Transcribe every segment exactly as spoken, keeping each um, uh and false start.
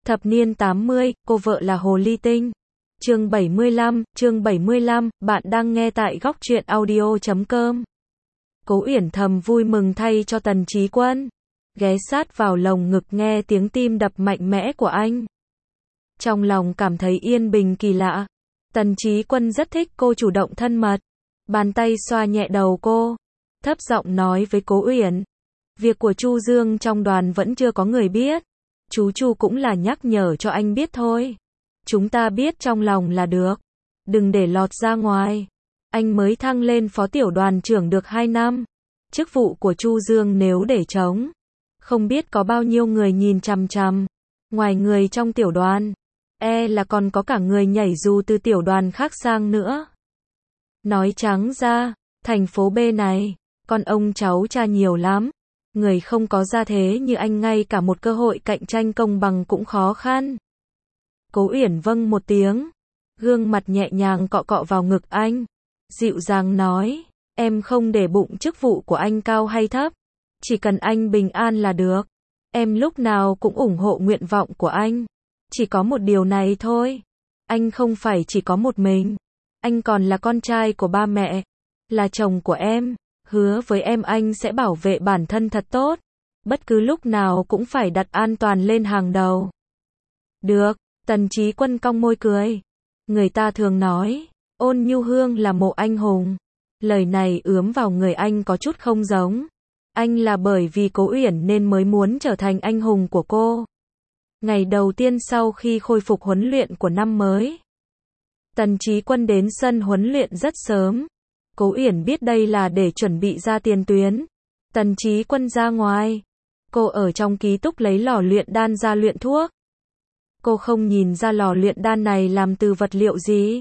Thập niên tám mươi, cô vợ là Hồ Ly Tinh. Chương bảy mươi lăm, chương bảy mươi lăm, bạn đang nghe tại góc truyện audio chấm com. Cố Uyển thầm vui mừng thay cho Tần Chí Quân, ghé sát vào lồng ngực nghe tiếng tim đập mạnh mẽ của anh. Trong lòng cảm thấy yên bình kỳ lạ. Tần Chí Quân rất thích cô chủ động thân mật, bàn tay xoa nhẹ đầu cô, thấp giọng nói với Cố Uyển, việc của Chu Dương trong đoàn vẫn chưa có người biết. Chú Chu cũng là nhắc nhở cho anh biết thôi. Chúng ta biết trong lòng là được. Đừng để lọt ra ngoài. Anh mới thăng lên phó tiểu đoàn trưởng được hai năm. Chức vụ của Chu Dương nếu để trống, không biết có bao nhiêu người nhìn chằm chằm. Ngoài người trong tiểu đoàn, e là còn có cả người nhảy dù từ tiểu đoàn khác sang nữa. Nói trắng ra, thành phố B này, con ông cháu cha nhiều lắm. Người không có gia thế như anh ngay cả một cơ hội cạnh tranh công bằng cũng khó khăn. Cố Uyển vâng một tiếng, gương mặt nhẹ nhàng cọ cọ vào ngực anh, dịu dàng nói, em không để bụng chức vụ của anh cao hay thấp, chỉ cần anh bình an là được. Em lúc nào cũng ủng hộ nguyện vọng của anh. Chỉ có một điều này thôi, anh không phải chỉ có một mình, anh còn là con trai của ba mẹ, là chồng của em. Hứa với em anh sẽ bảo vệ bản thân thật tốt, bất cứ lúc nào cũng phải đặt an toàn lên hàng đầu. Được, Tần Chí Quân cong môi cười. Người ta thường nói, Ôn Nhu Hương là mộ anh hùng. Lời này ướm vào người anh có chút không giống. Anh là bởi vì Cố Uyển nên mới muốn trở thành anh hùng của cô. Ngày đầu tiên sau khi khôi phục huấn luyện của năm mới, Tần Chí Quân đến sân huấn luyện rất sớm. Cố Uyển biết đây là để chuẩn bị ra tiền tuyến. Tần Chí Quân ra ngoài. Cô ở trong ký túc lấy lò luyện đan ra luyện thuốc. Cô không nhìn ra lò luyện đan này làm từ vật liệu gì.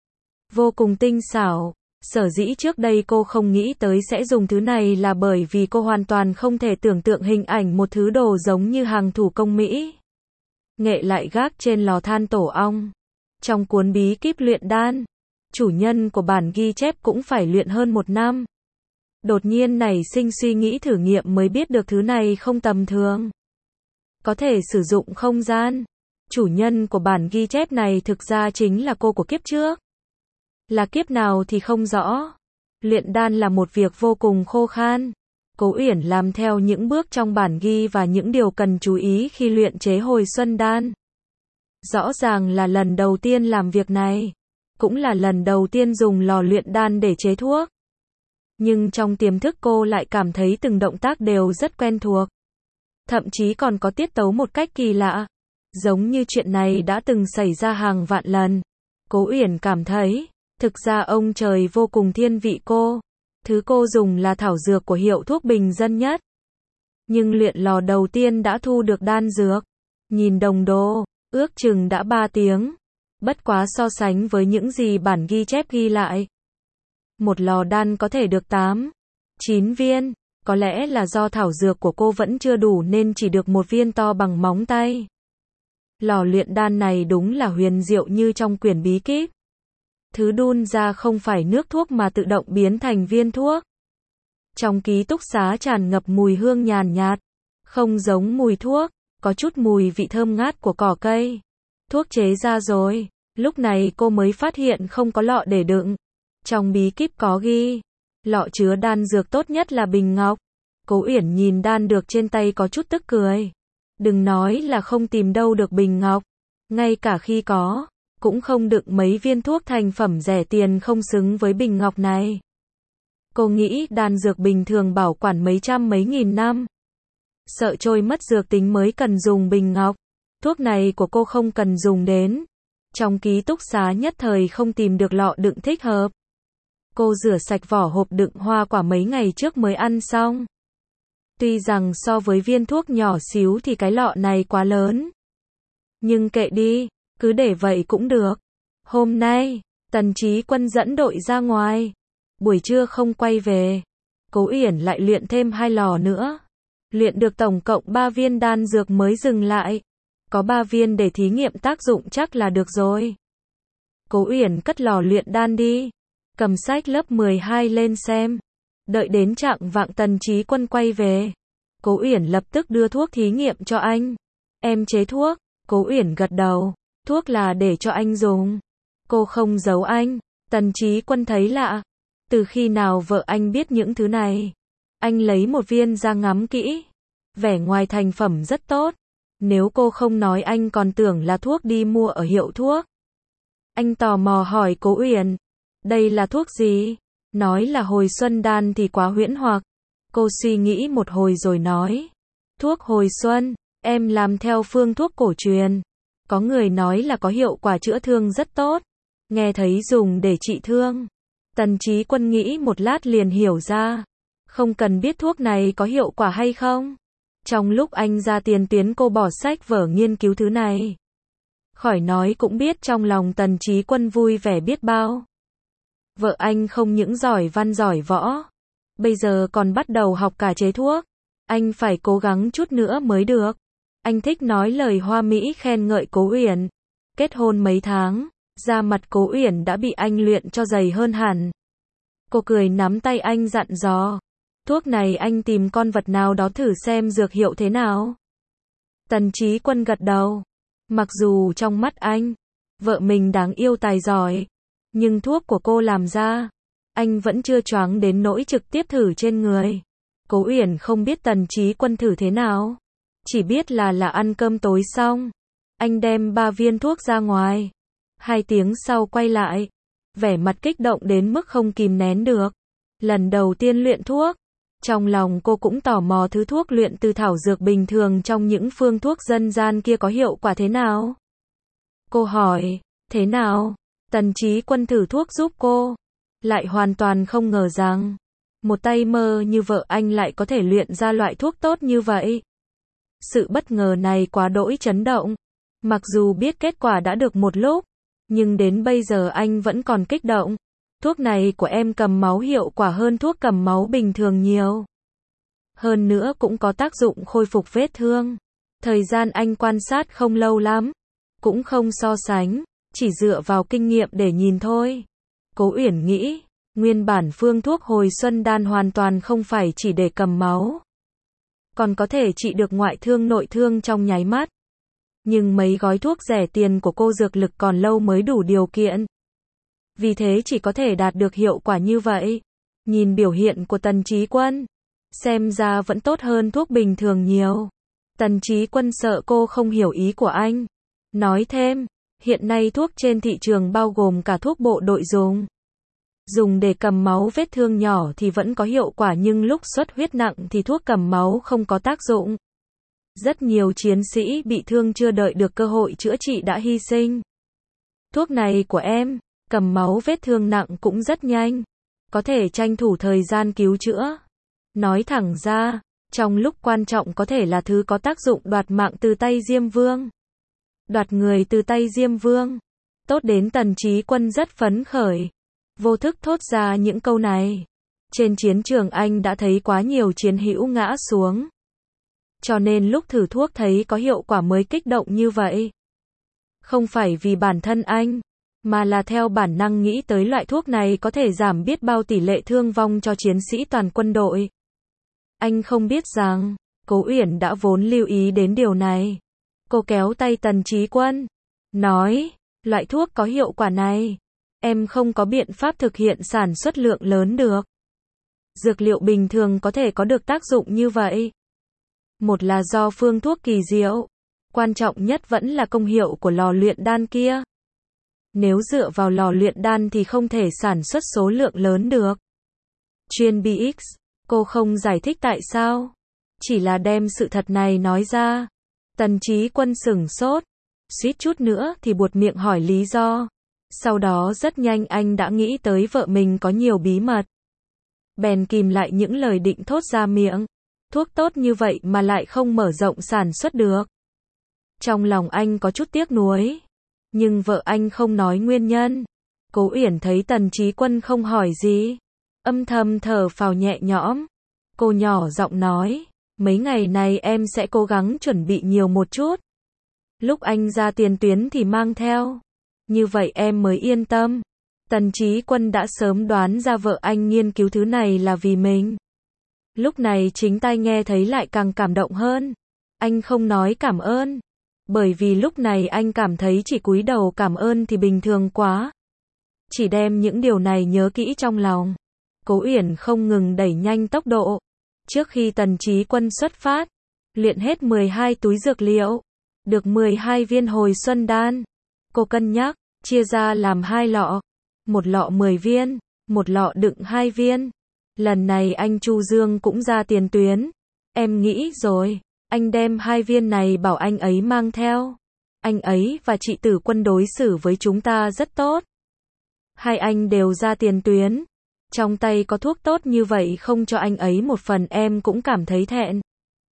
Vô cùng tinh xảo. Sở dĩ trước đây cô không nghĩ tới sẽ dùng thứ này là bởi vì cô hoàn toàn không thể tưởng tượng hình ảnh một thứ đồ giống như hàng thủ công Mỹ. Nghệ lại gác trên lò than tổ ong. Trong cuốn bí kíp luyện đan, chủ nhân của bản ghi chép cũng phải luyện hơn một năm. Đột nhiên nảy sinh suy nghĩ thử nghiệm mới biết được thứ này không tầm thường. Có thể sử dụng không gian. Chủ nhân của bản ghi chép này thực ra chính là cô của kiếp trước. Là kiếp nào thì không rõ. Luyện đan là một việc vô cùng khô khan. Cố Uyển làm theo những bước trong bản ghi và những điều cần chú ý khi luyện chế hồi xuân đan. Rõ ràng là lần đầu tiên làm việc này. Cũng là lần đầu tiên dùng lò luyện đan để chế thuốc. Nhưng trong tiềm thức cô lại cảm thấy từng động tác đều rất quen thuộc. Thậm chí còn có tiết tấu một cách kỳ lạ. Giống như chuyện này đã từng xảy ra hàng vạn lần. Cố Uyển cảm thấy, thực ra ông trời vô cùng thiên vị cô. Thứ cô dùng là thảo dược của hiệu thuốc bình dân nhất. Nhưng luyện lò đầu tiên đã thu được đan dược. Nhìn đồng đồ, ước chừng đã ba tiếng. Bất quá so sánh với những gì bản ghi chép ghi lại. Một lò đan có thể được tám, chín viên, có lẽ là do thảo dược của cô vẫn chưa đủ nên chỉ được một viên to bằng móng tay. Lò luyện đan này đúng là huyền diệu như trong quyển bí kíp. Thứ đun ra không phải nước thuốc mà tự động biến thành viên thuốc. Trong ký túc xá tràn ngập mùi hương nhàn nhạt, không giống mùi thuốc, có chút mùi vị thơm ngát của cỏ cây. Thuốc chế ra rồi, lúc này cô mới phát hiện không có lọ để đựng. Trong bí kíp có ghi, lọ chứa đan dược tốt nhất là bình ngọc. Cố Uyển nhìn đan dược trên tay có chút tức cười. Đừng nói là không tìm đâu được bình ngọc. Ngay cả khi có, cũng không đựng mấy viên thuốc thành phẩm rẻ tiền không xứng với bình ngọc này. Cô nghĩ đan dược bình thường bảo quản mấy trăm mấy nghìn năm. Sợ trôi mất dược tính mới cần dùng bình ngọc. Thuốc này của cô không cần dùng đến. Trong ký túc xá nhất thời không tìm được lọ đựng thích hợp. Cô rửa sạch vỏ hộp đựng hoa quả mấy ngày trước mới ăn xong. Tuy rằng so với viên thuốc nhỏ xíu thì cái lọ này quá lớn. Nhưng kệ đi, cứ để vậy cũng được. Hôm nay, Tần Chí Quân dẫn đội ra ngoài. Buổi trưa không quay về. Cố Uyển lại luyện thêm hai lò nữa. Luyện được tổng cộng ba viên đan dược mới dừng lại. Có ba viên để thí nghiệm tác dụng chắc là được rồi. Cố Uyển cất lò luyện đan đi. Cầm sách lớp mười hai lên xem. Đợi đến chạng vạng Tần Chí Quân quay về. Cố Uyển lập tức đưa thuốc thí nghiệm cho anh. Em chế thuốc, Cố Uyển gật đầu. Thuốc là để cho anh dùng. Cô không giấu anh. Tần Chí Quân thấy lạ. Từ khi nào vợ anh biết những thứ này? Anh lấy một viên ra ngắm kỹ. Vẻ ngoài thành phẩm rất tốt. Nếu cô không nói anh còn tưởng là thuốc đi mua ở hiệu thuốc. Anh tò mò hỏi Cố Uyển. Đây là thuốc gì? Nói là hồi xuân đan thì quá huyễn hoặc. Cô suy nghĩ một hồi rồi nói. Thuốc hồi xuân, em làm theo phương thuốc cổ truyền. Có người nói là có hiệu quả chữa thương rất tốt. Nghe thấy dùng để trị thương. Tần Chí Quân nghĩ một lát liền hiểu ra. Không cần biết thuốc này có hiệu quả hay không. Trong lúc anh ra tiền tuyến cô bỏ sách vở nghiên cứu thứ này. Khỏi nói cũng biết trong lòng Tần Chí Quân vui vẻ biết bao. Vợ anh không những giỏi văn giỏi võ. Bây giờ còn bắt đầu học cả chế thuốc. Anh phải cố gắng chút nữa mới được. Anh thích nói lời hoa mỹ khen ngợi Cố Uyển. Kết hôn mấy tháng, da mặt Cố Uyển đã bị anh luyện cho dày hơn hẳn. Cô cười nắm tay anh dặn dò. Thuốc này anh tìm con vật nào đó thử xem dược hiệu thế nào. Tần Chí Quân gật đầu. Mặc dù trong mắt anh, vợ mình đáng yêu tài giỏi, nhưng thuốc của cô làm ra, anh vẫn chưa choáng đến nỗi trực tiếp thử trên người. Cố Uyển không biết Tần Chí Quân thử thế nào. Chỉ biết là là ăn cơm tối xong. Anh đem ba viên thuốc ra ngoài. Hai tiếng sau quay lại. Vẻ mặt kích động đến mức không kìm nén được. Lần đầu tiên luyện thuốc. Trong lòng cô cũng tò mò thứ thuốc luyện từ thảo dược bình thường trong những phương thuốc dân gian kia có hiệu quả thế nào. Cô hỏi, thế nào? Tần Chí Quân thử thuốc giúp cô. Lại hoàn toàn không ngờ rằng, một tay mơ như vợ anh lại có thể luyện ra loại thuốc tốt như vậy. Sự bất ngờ này quá đỗi chấn động. Mặc dù biết kết quả đã được một lúc, nhưng đến bây giờ anh vẫn còn kích động. Thuốc này của em cầm máu hiệu quả hơn thuốc cầm máu bình thường nhiều. Hơn nữa cũng có tác dụng khôi phục vết thương. Thời gian anh quan sát không lâu lắm. Cũng không so sánh, chỉ dựa vào kinh nghiệm để nhìn thôi. Cố Uyển nghĩ, nguyên bản phương thuốc hồi xuân đan hoàn toàn không phải chỉ để cầm máu. Còn có thể trị được ngoại thương nội thương trong nháy mắt. Nhưng mấy gói thuốc rẻ tiền của cô dược lực còn lâu mới đủ điều kiện. Vì thế chỉ có thể đạt được hiệu quả như vậy. Nhìn biểu hiện của Tần Chí Quân, xem ra vẫn tốt hơn thuốc bình thường nhiều. Tần Chí Quân sợ cô không hiểu ý của anh. Nói thêm, hiện nay thuốc trên thị trường bao gồm cả thuốc bộ đội dùng. Dùng để cầm máu vết thương nhỏ thì vẫn có hiệu quả nhưng lúc xuất huyết nặng thì thuốc cầm máu không có tác dụng. Rất nhiều chiến sĩ bị thương chưa đợi được cơ hội chữa trị đã hy sinh. Thuốc này của em, cầm máu vết thương nặng cũng rất nhanh. Có thể tranh thủ thời gian cứu chữa. Nói thẳng ra, trong lúc quan trọng có thể là thứ có tác dụng đoạt mạng từ tay Diêm Vương. Đoạt người từ tay Diêm Vương. Tốt đến Tần Chí Quân rất phấn khởi. Vô thức thốt ra những câu này. Trên chiến trường anh đã thấy quá nhiều chiến hữu ngã xuống. Cho nên lúc thử thuốc thấy có hiệu quả mới kích động như vậy. Không phải vì bản thân anh, mà là theo bản năng nghĩ tới loại thuốc này có thể giảm biết bao tỷ lệ thương vong cho chiến sĩ toàn quân đội. Anh không biết rằng, Cố Uyển đã vốn lưu ý đến điều này. Cô kéo tay Tần Chí Quân, nói, loại thuốc có hiệu quả này, em không có biện pháp thực hiện sản xuất lượng lớn được. Dược liệu bình thường có thể có được tác dụng như vậy. Một là do phương thuốc kỳ diệu, quan trọng nhất vẫn là công hiệu của lò luyện đan kia. Nếu dựa vào lò luyện đan thì không thể sản xuất số lượng lớn được. Chuyên bê ích, cô không giải thích tại sao, chỉ là đem sự thật này nói ra. Tần Chí Quân sửng sốt, suýt chút nữa thì buột miệng hỏi lý do. Sau đó rất nhanh anh đã nghĩ tới vợ mình có nhiều bí mật. Bèn kìm lại những lời định thốt ra miệng. Thuốc tốt như vậy mà lại không mở rộng sản xuất được. Trong lòng anh có chút tiếc nuối. Nhưng vợ anh không nói nguyên nhân. Cố Uyển thấy Tần Chí Quân không hỏi gì, âm thầm thở phào nhẹ nhõm. Cô nhỏ giọng nói, mấy ngày này em sẽ cố gắng chuẩn bị nhiều một chút. Lúc anh ra tiền tuyến thì mang theo. Như vậy em mới yên tâm. Tần Chí Quân đã sớm đoán ra vợ anh nghiên cứu thứ này là vì mình. Lúc này chính tai nghe thấy lại càng cảm động hơn. Anh không nói cảm ơn, Bởi vì lúc này anh cảm thấy chỉ cúi đầu cảm ơn thì bình thường quá. Chỉ đem những điều này nhớ kỹ trong lòng. Cố Uyển không ngừng đẩy nhanh tốc độ. Trước khi Tần Chí Quân xuất phát, luyện hết mười hai túi dược liệu, được mười hai viên hồi xuân đan. Cô cân nhắc, chia ra làm hai lọ. Một lọ mười viên, một lọ đựng hai viên. Lần này anh Chu Dương cũng ra tiền tuyến. Em nghĩ rồi, anh đem hai viên này bảo anh ấy mang theo. Anh ấy và chị Tử Quân đối xử với chúng ta rất tốt. Hai anh đều ra tiền tuyến. Trong tay có thuốc tốt như vậy không cho anh ấy một phần em cũng cảm thấy thẹn.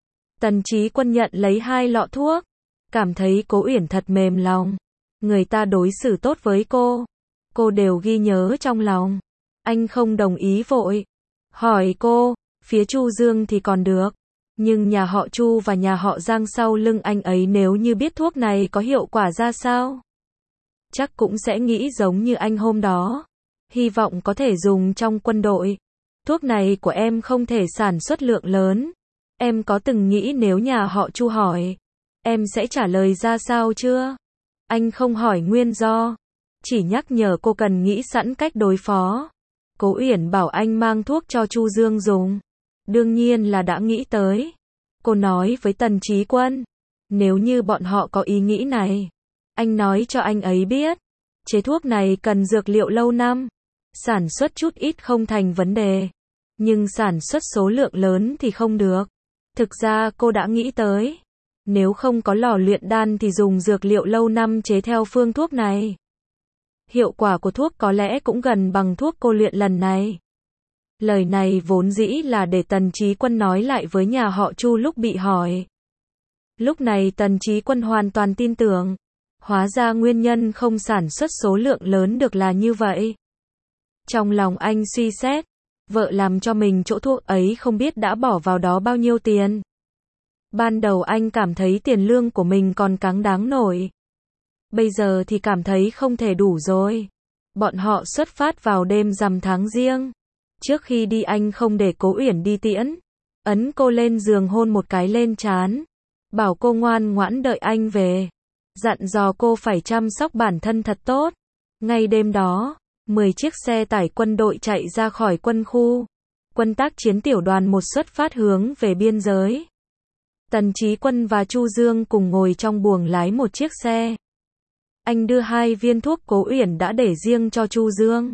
Tần Chí Quân nhận lấy hai lọ thuốc. Cảm thấy Cố Uyển thật mềm lòng. Người ta đối xử tốt với cô. Cô đều ghi nhớ trong lòng. Anh không đồng ý vội. Hỏi cô, phía Chu Dương thì còn được. Nhưng nhà họ Chu và nhà họ Giang sau lưng anh ấy nếu như biết thuốc này có hiệu quả ra sao? Chắc cũng sẽ nghĩ giống như anh hôm đó. Hy vọng có thể dùng trong quân đội. Thuốc này của em không thể sản xuất lượng lớn. Em có từng nghĩ nếu nhà họ Chu hỏi, em sẽ trả lời ra sao chưa? Anh không hỏi nguyên do. Chỉ nhắc nhở cô cần nghĩ sẵn cách đối phó. Cố Uyển bảo anh mang thuốc cho Chu Dương dùng. Đương nhiên là đã nghĩ tới. Cô nói với Tần Chí Quân, nếu như bọn họ có ý nghĩ này, anh nói cho anh ấy biết. Chế thuốc này cần dược liệu lâu năm. Sản xuất chút ít không thành vấn đề. Nhưng sản xuất số lượng lớn thì không được. Thực ra cô đã nghĩ tới. Nếu không có lò luyện đan thì dùng dược liệu lâu năm chế theo phương thuốc này. Hiệu quả của thuốc có lẽ cũng gần bằng thuốc cô luyện lần này. Lời này vốn dĩ là để Tần Chí Quân nói lại với nhà họ Chu lúc bị hỏi. Lúc này Tần Chí Quân hoàn toàn tin tưởng. Hóa ra nguyên nhân không sản xuất số lượng lớn được là như vậy. Trong lòng anh suy xét, vợ làm cho mình chỗ thuốc ấy không biết đã bỏ vào đó bao nhiêu tiền. Ban đầu anh cảm thấy tiền lương của mình còn cáng đáng nổi. Bây giờ thì cảm thấy không thể đủ rồi. Bọn họ xuất phát vào đêm rằm tháng Giêng. Trước khi đi anh không để Cố Uyển đi tiễn. Ấn cô lên giường hôn một cái lên trán. Bảo cô ngoan ngoãn đợi anh về. Dặn dò cô phải chăm sóc bản thân thật tốt. Ngay đêm đó, mười chiếc xe tải quân đội chạy ra khỏi quân khu. Quân tác chiến tiểu đoàn một xuất phát hướng về biên giới. Tần Chí Quân và Chu Dương cùng ngồi trong buồng lái một chiếc xe. Anh đưa hai viên thuốc Cố Uyển đã để riêng cho Chu Dương.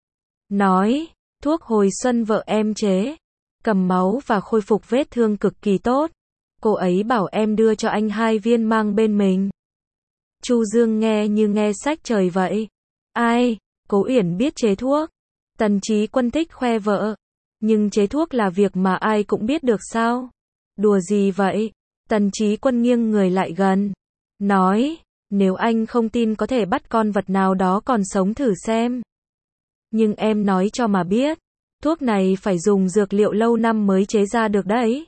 Nói, thuốc hồi xuân vợ em chế. Cầm máu và khôi phục vết thương cực kỳ tốt. Cô ấy bảo em đưa cho anh hai viên mang bên mình. Chu Dương nghe như nghe sách trời vậy. Ai, Cố Uyển biết chế thuốc. Tần Chí Quân thích khoe vợ. Nhưng chế thuốc là việc mà ai cũng biết được sao? Đùa gì vậy? Tần Chí Quân nghiêng người lại gần. Nói, nếu anh không tin có thể bắt con vật nào đó còn sống thử xem. Nhưng em nói cho mà biết. Thuốc này phải dùng dược liệu lâu năm mới chế ra được đấy.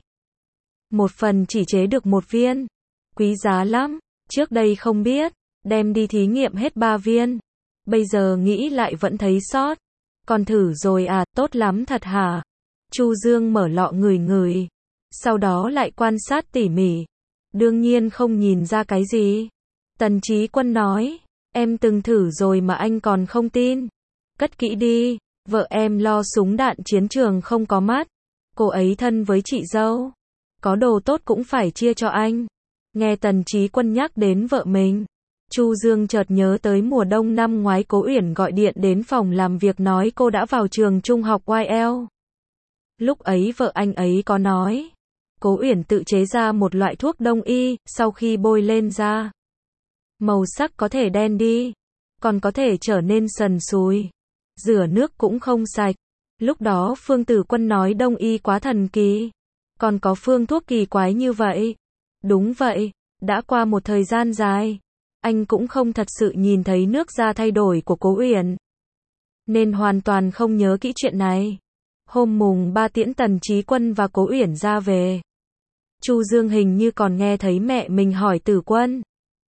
Một phần chỉ chế được một viên. Quý giá lắm. Trước đây không biết. Đem đi thí nghiệm hết ba viên. Bây giờ nghĩ lại vẫn thấy sót. Còn thử rồi à, tốt lắm thật hả? Chu Dương mở lọ ngửi ngửi. Sau đó lại quan sát tỉ mỉ. Đương nhiên không nhìn ra cái gì. Tần Chí Quân nói, em từng thử rồi mà anh còn không tin. Cất kỹ đi, vợ em lo súng đạn chiến trường không có mắt. Cô ấy thân với chị dâu. Có đồ tốt cũng phải chia cho anh. Nghe Tần Chí Quân nhắc đến vợ mình. Chu Dương chợt nhớ tới mùa đông năm ngoái Cố Uyển gọi điện đến phòng làm việc nói cô đã vào trường trung học Y L. Lúc ấy vợ anh ấy có nói. Cố Uyển tự chế ra một loại thuốc đông y, sau khi bôi lên da. Màu sắc có thể đen đi. Còn có thể trở nên sần sùi. Rửa nước cũng không sạch. Lúc đó Phương Tử Quân nói đông y quá thần kỳ. Còn có phương thuốc kỳ quái như vậy. Đúng vậy, đã qua một thời gian dài. Anh cũng không thật sự nhìn thấy nước da thay đổi của Cố Uyển. Nên hoàn toàn không nhớ kỹ chuyện này. Hôm mùng ba tiễn Tần Chí Quân và Cố Uyển ra về. Chu Dương hình như còn nghe thấy mẹ mình hỏi Tử Quân.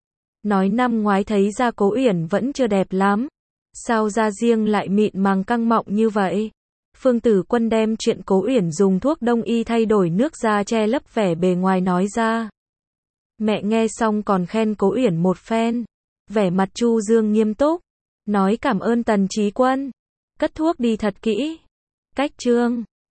Nói năm ngoái thấy da Cố Uyển vẫn chưa đẹp lắm. Sao da riêng lại mịn màng căng mọng như vậy? Phương Tử Quân đem chuyện Cố Uyển dùng thuốc đông y thay đổi nước da che lấp vẻ bề ngoài nói ra. Mẹ nghe xong còn khen Cố Uyển một phen. Vẻ mặt Chu Dương nghiêm túc, nói cảm ơn Tần Chí Quân. Cất thuốc đi thật kỹ. Cách chương